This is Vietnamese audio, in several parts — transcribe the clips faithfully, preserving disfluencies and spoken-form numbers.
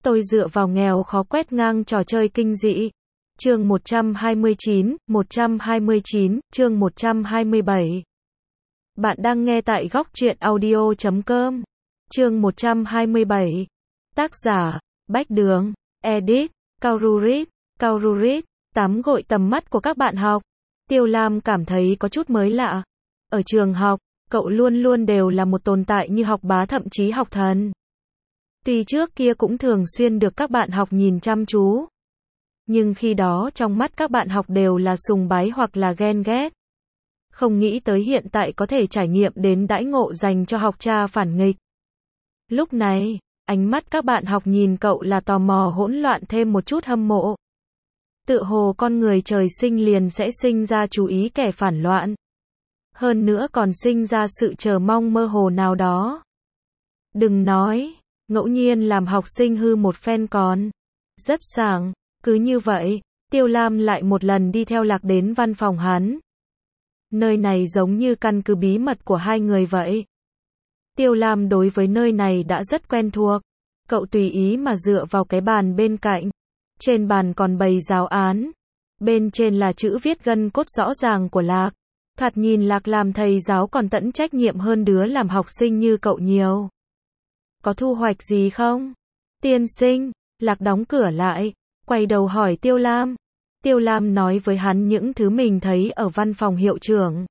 Tôi dựa vào nghèo khó quét ngang trò chơi kinh dị. Chương một trăm hai mươi chín, một trăm hai mươi chín, chương một trăm hai mươi bảy. Bạn đang nghe tại góc truyện audio chấm com. Chương một trăm hai mươi bảy. Tác giả, Bách Đường, Edit, Kaururit, Kaururit, tắm gội tầm mắt của các bạn học. Tiêu Lam cảm thấy có chút mới lạ. Ở trường học, cậu luôn luôn đều là một tồn tại như học bá thậm chí học thần. Tuy trước kia cũng thường xuyên được các bạn học nhìn chăm chú. Nhưng khi đó trong mắt các bạn học đều là sùng bái hoặc là ghen ghét. Không nghĩ tới hiện tại có thể trải nghiệm đến đãi ngộ dành cho học trò phản nghịch. Lúc này, ánh mắt các bạn học nhìn cậu là tò mò hỗn loạn thêm một chút hâm mộ. Tựa hồ con người trời sinh liền sẽ sinh ra chú ý kẻ phản loạn. Hơn nữa còn sinh ra sự chờ mong mơ hồ nào đó. Đừng nói, ngẫu nhiên làm học sinh hư một phen còn rất sảng. Cứ như vậy, Tiêu Lam lại một lần đi theo Lạc đến văn phòng hắn. Nơi này giống như căn cứ bí mật của hai người vậy. Tiêu Lam đối với nơi này đã rất quen thuộc. Cậu tùy ý mà dựa vào cái bàn bên cạnh. Trên bàn còn bày giáo án. Bên trên là chữ viết gân cốt rõ ràng của Lạc. Thoạt nhìn Lạc làm thầy giáo còn tận trách nhiệm hơn đứa làm học sinh như cậu nhiều. Có thu hoạch gì không? Tiên sinh, Lạc đóng cửa lại, quay đầu hỏi Tiêu Lam. Tiêu Lam nói với hắn những thứ mình thấy ở văn phòng hiệu trưởng.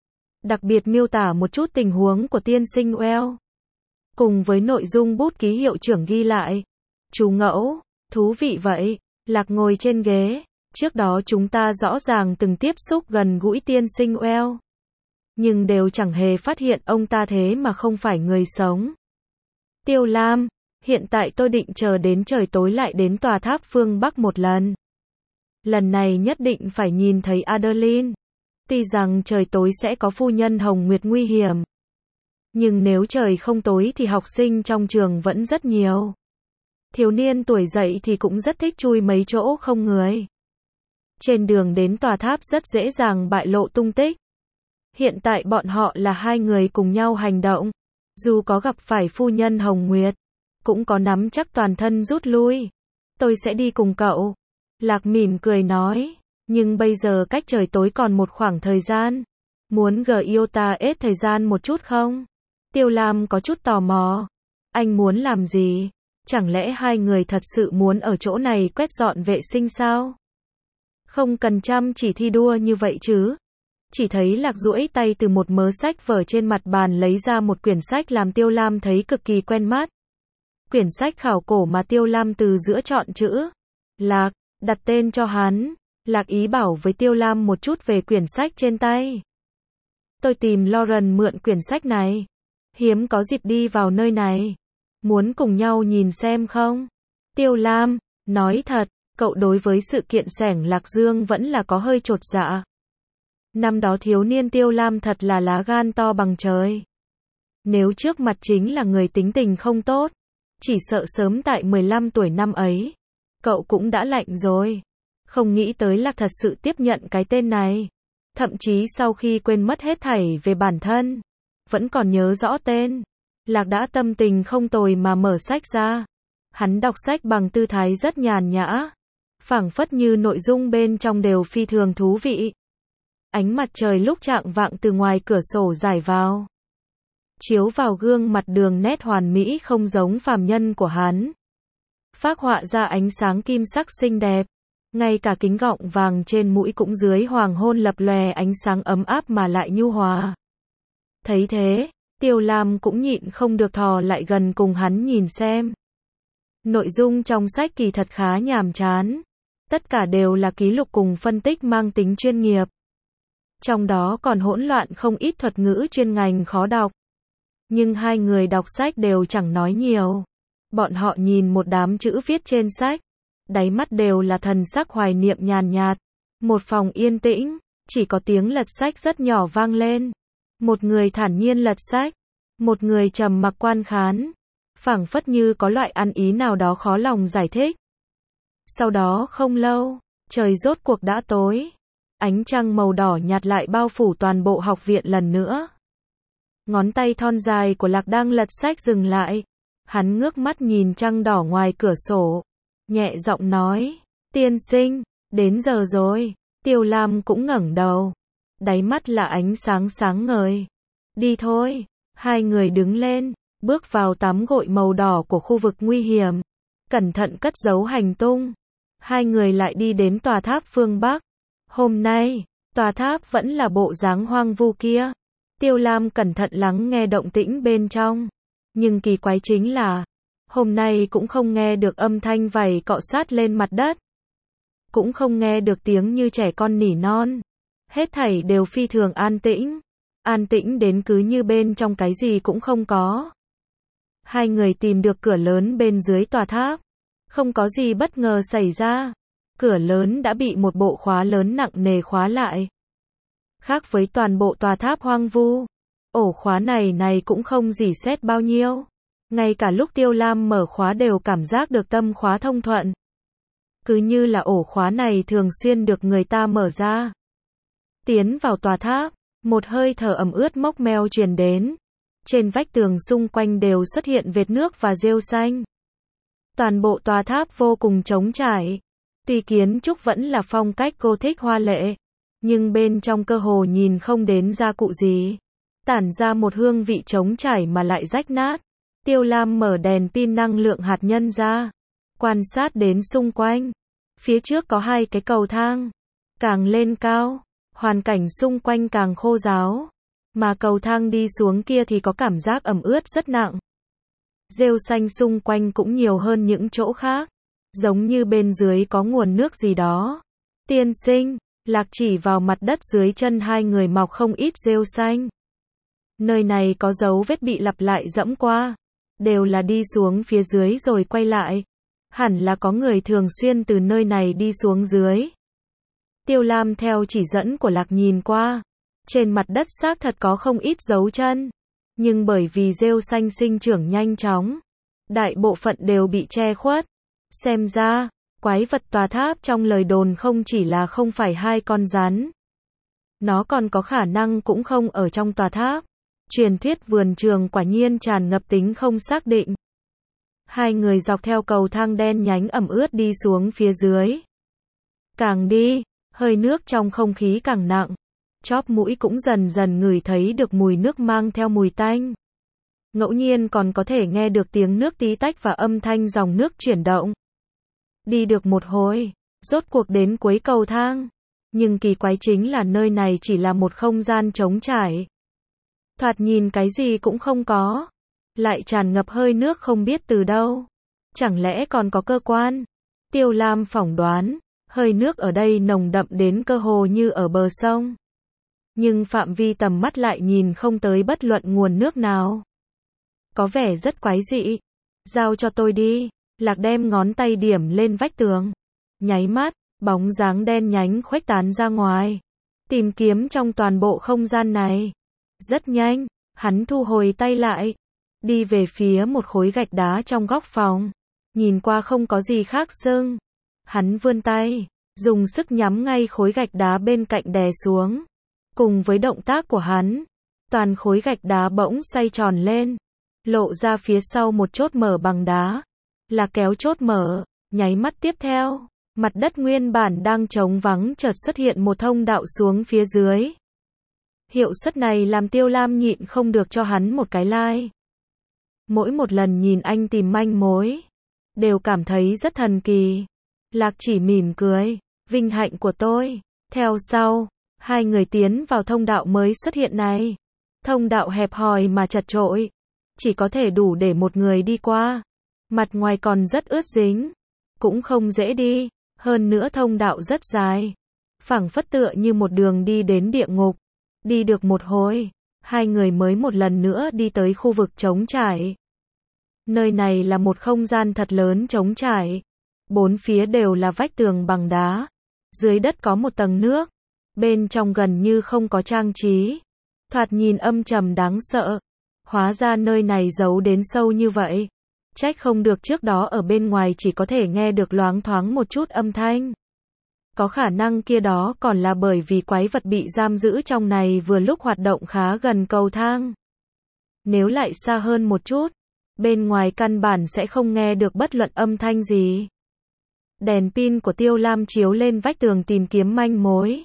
Đặc biệt miêu tả một chút tình huống của tiên sinh Well. Cùng với nội dung bút ký hiệu trưởng ghi lại. Chú Ngẫu, thú vị vậy. Lạc ngồi trên ghế. Trước đó chúng ta rõ ràng từng tiếp xúc gần gũi tiên sinh Well. Nhưng đều chẳng hề phát hiện ông ta thế mà không phải người sống. Tiêu Lam, hiện tại tôi định chờ đến trời tối lại đến tòa tháp phương Bắc một lần. Lần này nhất định phải nhìn thấy Adeline. Tuy rằng trời tối sẽ có phu nhân Hồng Nguyệt nguy hiểm. Nhưng nếu trời không tối thì học sinh trong trường vẫn rất nhiều. Thiếu niên tuổi dậy thì cũng rất thích chui mấy chỗ không người. Trên đường đến tòa tháp rất dễ dàng bại lộ tung tích. Hiện tại bọn họ là hai người cùng nhau hành động. Dù có gặp phải phu nhân Hồng Nguyệt, cũng có nắm chắc toàn thân rút lui. Tôi sẽ đi cùng cậu. Lạc mỉm cười nói. Nhưng bây giờ cách trời tối còn một khoảng thời gian. Muốn gờ iota ết thời gian một chút không? Tiêu Lam có chút tò mò. Anh muốn làm gì? Chẳng lẽ hai người thật sự muốn ở chỗ này quét dọn vệ sinh sao? Không cần chăm chỉ thi đua như vậy chứ. Chỉ thấy Lạc duỗi tay từ một mớ sách vở trên mặt bàn lấy ra một quyển sách làm Tiêu Lam thấy cực kỳ quen mắt. Quyển sách khảo cổ mà Tiêu Lam từ giữa chọn chữ Lạc, đặt tên cho hắn. Lạc ý bảo với Tiêu Lam một chút về quyển sách trên tay. Tôi tìm Lauren mượn quyển sách này. Hiếm có dịp đi vào nơi này. Muốn cùng nhau nhìn xem không? Tiêu Lam, nói thật, cậu đối với sự kiện xẻng Lạc Dương vẫn là có hơi chột dạ. Năm đó thiếu niên Tiêu Lam thật là lá gan to bằng trời. Nếu trước mặt chính là người tính tình không tốt, chỉ sợ sớm tại mười lăm tuổi năm ấy, cậu cũng đã lạnh rồi. Không nghĩ tới Lạc thật sự tiếp nhận cái tên này. Thậm chí sau khi quên mất hết thảy về bản thân, vẫn còn nhớ rõ tên. Lạc đã tâm tình không tồi mà mở sách ra. Hắn đọc sách bằng tư thái rất nhàn nhã. Phảng phất như nội dung bên trong đều phi thường thú vị. Ánh mặt trời lúc chạng vạng từ ngoài cửa sổ rải vào. Chiếu vào gương mặt đường nét hoàn mỹ không giống phàm nhân của hắn. Phác họa ra ánh sáng kim sắc xinh đẹp. Ngay cả kính gọng vàng trên mũi cũng dưới hoàng hôn lập lòe ánh sáng ấm áp mà lại nhu hòa. Thấy thế, Tiêu Lam cũng nhịn không được thò lại gần cùng hắn nhìn xem. Nội dung trong sách kỳ thật khá nhàm chán. Tất cả đều là ký lục cùng phân tích mang tính chuyên nghiệp. Trong đó còn hỗn loạn không ít thuật ngữ chuyên ngành khó đọc. Nhưng hai người đọc sách đều chẳng nói nhiều. Bọn họ nhìn một đám chữ viết trên sách. Đáy mắt đều là thần sắc hoài niệm nhàn nhạt. Một phòng yên tĩnh, chỉ có tiếng lật sách rất nhỏ vang lên. Một người thản nhiên lật sách. Một người trầm mặc quan khán. Phảng phất như có loại ăn ý nào đó khó lòng giải thích. Sau đó không lâu, trời rốt cuộc đã tối. Ánh trăng màu đỏ nhạt lại bao phủ toàn bộ học viện lần nữa. Ngón tay thon dài của Lạc đang lật sách dừng lại. Hắn ngước mắt nhìn trăng đỏ ngoài cửa sổ, nhẹ giọng nói, tiên sinh, đến giờ rồi. Tiêu Lam cũng ngẩng đầu, đáy mắt là ánh sáng sáng ngời. Đi thôi. Hai người đứng lên, bước vào tắm gội màu đỏ của khu vực nguy hiểm, cẩn thận cất giấu hành tung. Hai người lại đi đến tòa tháp phương Bắc. Hôm nay, tòa tháp vẫn là bộ dáng hoang vu kia. Tiêu Lam cẩn thận lắng nghe động tĩnh bên trong. Nhưng kỳ quái chính là, hôm nay cũng không nghe được âm thanh vảy cọ sát lên mặt đất. Cũng không nghe được tiếng như trẻ con nỉ non. Hết thảy đều phi thường an tĩnh. An tĩnh đến cứ như bên trong cái gì cũng không có. Hai người tìm được cửa lớn bên dưới tòa tháp. Không có gì bất ngờ xảy ra. Cửa lớn đã bị một bộ khóa lớn nặng nề khóa lại. Khác với toàn bộ tòa tháp hoang vu, ổ khóa này này cũng không rỉ sét bao nhiêu. Ngay cả lúc Tiêu Lam mở khóa đều cảm giác được tâm khóa thông thuận. Cứ như là ổ khóa này thường xuyên được người ta mở ra. Tiến vào tòa tháp, một hơi thở ẩm ướt mốc meo truyền đến. Trên vách tường xung quanh đều xuất hiện vệt nước và rêu xanh. Toàn bộ tòa tháp vô cùng trống trải. Tuy kiến trúc vẫn là phong cách Gothic hoa lệ, nhưng bên trong cơ hồ nhìn không đến gia cụ gì. Tản ra một hương vị trống trải mà lại rách nát. Tiêu Lam mở đèn pin năng lượng hạt nhân ra, quan sát đến xung quanh. Phía trước có hai cái cầu thang. Càng lên cao, hoàn cảnh xung quanh càng khô ráo. Mà cầu thang đi xuống kia thì có cảm giác ẩm ướt rất nặng. Rêu xanh xung quanh cũng nhiều hơn những chỗ khác. Giống như bên dưới có nguồn nước gì đó. Tiên sinh, Lạc chỉ vào mặt đất dưới chân hai người mọc không ít rêu xanh. Nơi này có dấu vết bị lặp lại dẫm qua. Đều là đi xuống phía dưới rồi quay lại. Hẳn là có người thường xuyên từ nơi này đi xuống dưới. Tiêu Lam theo chỉ dẫn của Lạc nhìn qua. Trên mặt đất xác thật có không ít dấu chân. Nhưng bởi vì rêu xanh sinh trưởng nhanh chóng, đại bộ phận đều bị che khuất. Xem ra, quái vật tòa tháp trong lời đồn không chỉ là không phải hai con rắn. Nó còn có khả năng cũng không ở trong tòa tháp. Truyền thuyết vườn trường quả nhiên tràn ngập tính không xác định. Hai người dọc theo cầu thang đen nhánh ẩm ướt đi xuống phía dưới. Càng đi, hơi nước trong không khí càng nặng. Chóp mũi cũng dần dần ngửi thấy được mùi nước mang theo mùi tanh. Ngẫu nhiên còn có thể nghe được tiếng nước tí tách và âm thanh dòng nước chuyển động. Đi được một hồi, rốt cuộc đến cuối cầu thang. Nhưng kỳ quái chính là nơi này chỉ là một không gian trống trải. Thoạt nhìn cái gì cũng không có. Lại tràn ngập hơi nước không biết từ đâu. Chẳng lẽ còn có cơ quan? Tiêu Lam phỏng đoán, hơi nước ở đây nồng đậm đến cơ hồ như ở bờ sông. Nhưng phạm vi tầm mắt lại nhìn không tới bất luận nguồn nước nào. Có vẻ rất quái dị. Giao cho tôi đi. Lạc đem ngón tay điểm lên vách tường. Nháy mắt, bóng dáng đen nhánh khuếch tán ra ngoài. Tìm kiếm trong toàn bộ không gian này. Rất nhanh, hắn thu hồi tay lại. Đi về phía một khối gạch đá trong góc phòng. Nhìn qua không có gì khác sưng. Hắn vươn tay, dùng sức nhắm ngay khối gạch đá bên cạnh đè xuống. Cùng với động tác của hắn, toàn khối gạch đá bỗng xoay tròn lên. Lộ ra phía sau một chốt mở bằng đá. Là kéo chốt mở, nháy mắt tiếp theo. Mặt đất nguyên bản đang trống vắng chợt xuất hiện một thông đạo xuống phía dưới. Hiệu suất này làm Tiêu Lam nhịn không được cho hắn một cái like. Mỗi một lần nhìn anh tìm manh mối, đều cảm thấy rất thần kỳ. Lạc chỉ mỉm cười, vinh hạnh của tôi. Theo sau, hai người tiến vào thông đạo mới xuất hiện này. Thông đạo hẹp hòi mà chật chội, chỉ có thể đủ để một người đi qua. Mặt ngoài còn rất ướt dính, cũng không dễ đi. Hơn nữa thông đạo rất dài, phảng phất tựa như một đường đi đến địa ngục. Đi được một hồi, hai người mới một lần nữa đi tới khu vực trống trải. Nơi này là một không gian thật lớn trống trải. Bốn phía đều là vách tường bằng đá. Dưới đất có một tầng nước. Bên trong gần như không có trang trí. Thoạt nhìn âm trầm đáng sợ. Hóa ra nơi này giấu đến sâu như vậy. Trách không được trước đó ở bên ngoài chỉ có thể nghe được loáng thoáng một chút âm thanh. Có khả năng kia đó còn là bởi vì quái vật bị giam giữ trong này vừa lúc hoạt động khá gần cầu thang. Nếu lại xa hơn một chút, Bên ngoài căn bản sẽ không nghe được bất luận âm thanh gì. Đèn pin của Tiêu Lam chiếu lên vách tường tìm kiếm manh mối.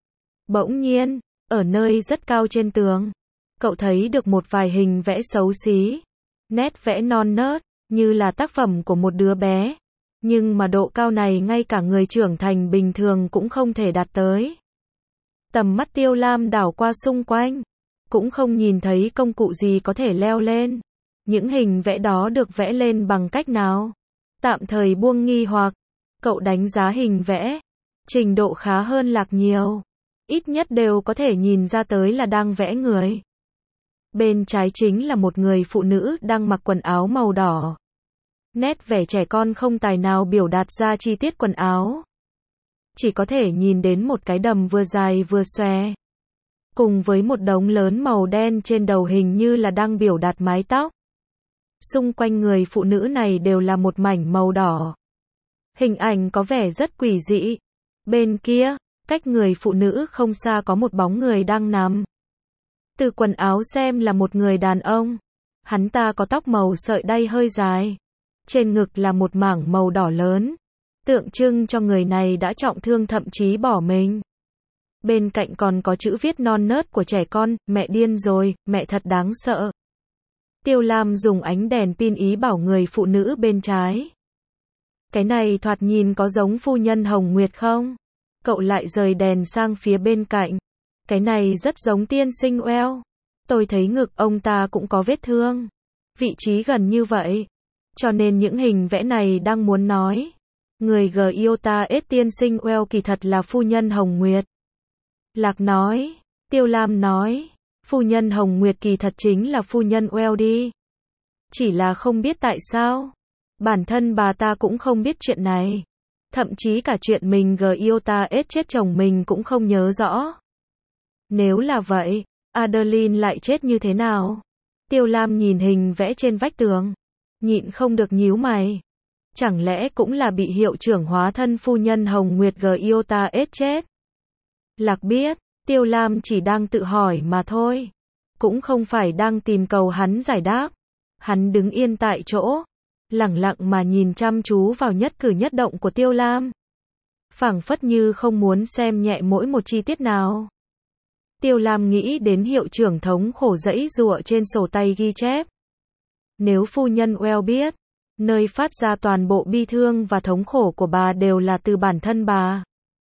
Bỗng nhiên, ở nơi rất cao trên tường, cậu thấy được một vài hình vẽ xấu xí. Nét vẽ non nớt, như là tác phẩm của một đứa bé. Nhưng mà độ cao này ngay cả người trưởng thành bình thường cũng không thể đạt tới. Tầm mắt Tiêu Lam đảo qua xung quanh, cũng không nhìn thấy công cụ gì có thể leo lên. Những hình vẽ đó được vẽ lên bằng cách nào? Tạm thời buông nghi hoặc, cậu đánh giá hình vẽ, trình độ khá hơn Lạc nhiều. Ít nhất đều có thể nhìn ra tới là đang vẽ người. Bên trái chính là một người phụ nữ đang mặc quần áo màu đỏ. Nét vẻ trẻ con không tài nào biểu đạt ra chi tiết quần áo. Chỉ có thể nhìn đến một cái đầm vừa dài vừa xòe. Cùng với một đống lớn màu đen trên đầu hình như là đang biểu đạt mái tóc. Xung quanh người phụ nữ này đều là một mảnh màu đỏ. Hình ảnh có vẻ rất quỷ dị. Bên kia, cách người phụ nữ không xa có một bóng người đang nằm. Từ quần áo xem là một người đàn ông. Hắn ta có tóc màu sợi đay hơi dài. Trên ngực là một mảng màu đỏ lớn. Tượng trưng cho người này đã trọng thương thậm chí bỏ mình. Bên cạnh còn có chữ viết non nớt của trẻ con, mẹ điên rồi, mẹ thật đáng sợ. Tiêu Lam dùng ánh đèn pin ý bảo người phụ nữ bên trái. Cái này thoạt nhìn có giống phu nhân Hồng Nguyệt không? Cậu lại rời đèn sang phía bên cạnh. Cái này rất giống tiên sinh Well. Tôi thấy ngực ông ta cũng có vết thương. Vị trí gần như vậy. Cho nên những hình vẽ này đang muốn nói. Người Giota S tiên sinh Well kỳ thật là phu nhân Hồng Nguyệt. Lạc nói. Tiêu Lam nói. Phu nhân Hồng Nguyệt kỳ thật chính là phu nhân Well đi. Chỉ là không biết tại sao. Bản thân bà ta cũng không biết chuyện này. Thậm chí cả chuyện mình Giota S chết chồng mình cũng không nhớ rõ. Nếu là vậy, Adeline lại chết như thế nào? Tiêu Lam nhìn hình vẽ trên vách tường. Nhịn không được nhíu mày. Chẳng lẽ cũng là bị hiệu trưởng hóa thân phu nhân Hồng Nguyệt Giota S chết? Lạc biết, Tiêu Lam chỉ đang tự hỏi mà thôi. Cũng không phải đang tìm cầu hắn giải đáp. Hắn đứng yên tại chỗ. Lẳng lặng mà nhìn chăm chú vào nhất cử nhất động của Tiêu Lam. Phảng phất như không muốn xem nhẹ mỗi một chi tiết nào. Tiêu Lam nghĩ đến hiệu trưởng thống khổ giãy giụa trên sổ tay ghi chép. Nếu phu nhân Well biết, nơi phát ra toàn bộ bi thương và thống khổ của bà đều là từ bản thân bà.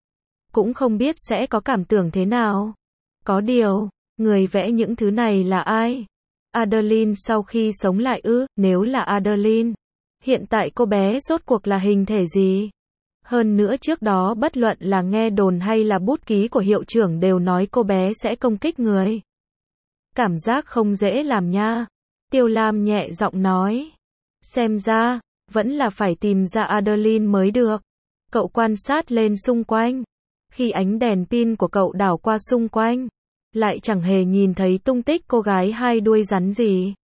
Cũng không biết sẽ có cảm tưởng thế nào. Có điều, người vẽ những thứ này là ai? Adeline sau khi sống lại ư? Nếu là Adeline, hiện tại cô bé rốt cuộc là hình thể gì? Hơn nữa trước đó bất luận là nghe đồn hay là bút ký của hiệu trưởng đều nói cô bé sẽ công kích người. Cảm giác không dễ làm nha. Tiêu Lam nhẹ giọng nói. Xem ra, vẫn là phải tìm ra Adeline mới được. Cậu quan sát lên xung quanh. Khi ánh đèn pin của cậu đảo qua xung quanh, lại chẳng hề nhìn thấy tung tích cô gái hai đuôi rắn gì.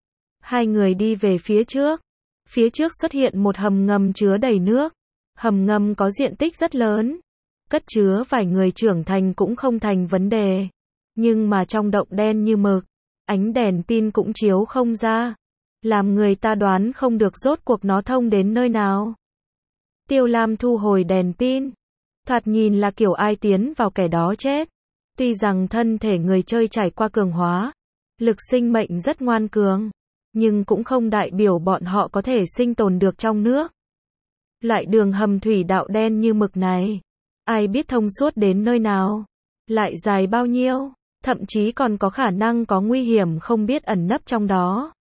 Hai người đi về phía trước. Phía trước xuất hiện một hầm ngầm chứa đầy nước. Hầm ngầm có diện tích rất lớn. Cất chứa vài người trưởng thành cũng không thành vấn đề. Nhưng mà trong động đen như mực, ánh đèn pin cũng chiếu không ra. Làm người ta đoán không được rốt cuộc nó thông đến nơi nào. Tiêu Lam thu hồi đèn pin. Thoạt nhìn là kiểu ai tiến vào kẻ đó chết. Tuy rằng thân thể người chơi trải qua cường hóa, lực sinh mệnh rất ngoan cường, nhưng cũng không đại biểu bọn họ có thể sinh tồn được trong nước. Loại đường hầm thủy đạo đen như mực này, ai biết thông suốt đến nơi nào, lại dài bao nhiêu, thậm chí còn có khả năng có nguy hiểm không biết ẩn nấp trong đó.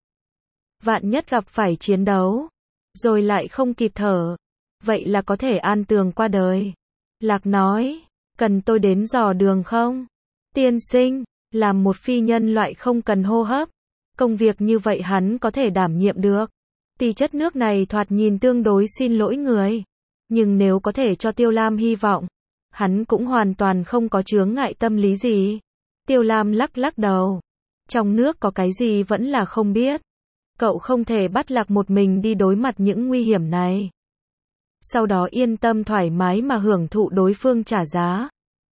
Vạn nhất gặp phải chiến đấu, rồi lại không kịp thở, vậy là có thể an tường qua đời. Lạc nói, cần tôi đến dò đường không? Tiên sinh, làm một phi nhân loại không cần hô hấp. Công việc như vậy hắn có thể đảm nhiệm được. Tuy chất nước này thoạt nhìn tương đối xin lỗi người. Nhưng nếu có thể cho Tiêu Lam hy vọng, hắn cũng hoàn toàn không có chướng ngại tâm lý gì. Tiêu Lam lắc lắc đầu. Trong nước có cái gì vẫn là không biết. Cậu không thể bắt Lạc một mình đi đối mặt những nguy hiểm này. Sau đó yên tâm thoải mái mà hưởng thụ đối phương trả giá.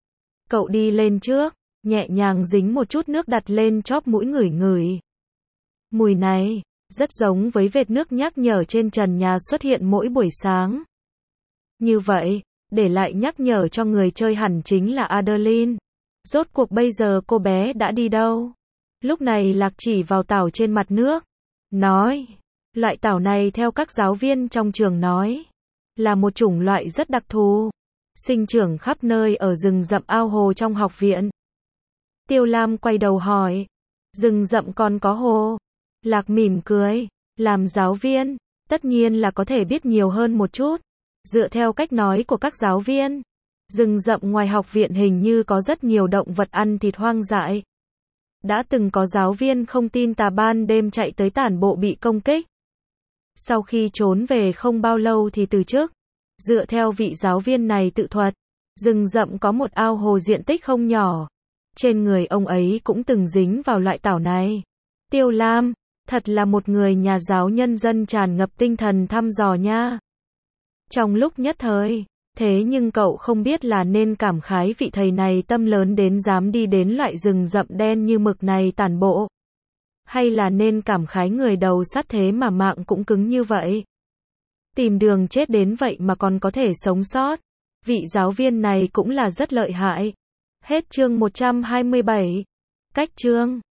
Cậu đi lên trước, nhẹ nhàng dính một chút nước đặt lên chóp mũi ngửi ngửi. Mùi này, rất giống với vệt nước nhắc nhở trên trần nhà xuất hiện mỗi buổi sáng. Như vậy, để lại nhắc nhở cho người chơi hẳn chính là Adeline. Rốt cuộc bây giờ cô bé đã đi đâu? Lúc này Lạc chỉ vào tảo trên mặt nước. Nói, loại tảo này theo các giáo viên trong trường nói, là một chủng loại rất đặc thù, sinh trưởng khắp nơi ở rừng rậm ao hồ trong học viện. Tiêu Lam quay đầu hỏi, rừng rậm còn có hồ? Lạc mỉm cười, làm giáo viên, tất nhiên là có thể biết nhiều hơn một chút. Dựa theo cách nói của các giáo viên, rừng rậm ngoài học viện hình như có rất nhiều động vật ăn thịt hoang dại. Đã từng có giáo viên không tin tà ban đêm chạy tới tản bộ bị công kích. Sau khi trốn về không bao lâu thì từ chức. Dựa theo vị giáo viên này tự thuật, rừng rậm có một ao hồ diện tích không nhỏ. Trên người ông ấy cũng từng dính vào loại tảo này. Tiêu Lam, thật là một người nhà giáo nhân dân tràn ngập tinh thần thăm dò nha. Trong lúc nhất thời, thế nhưng cậu không biết là nên cảm khái vị thầy này tâm lớn đến dám đi đến loại rừng rậm đen như mực này tản bộ. Hay là nên cảm khái người đầu sắt thế mà mạng cũng cứng như vậy. Tìm đường chết đến vậy mà còn có thể sống sót. Vị giáo viên này cũng là rất lợi hại. Hết chương một trăm hai mươi bảy. Cách chương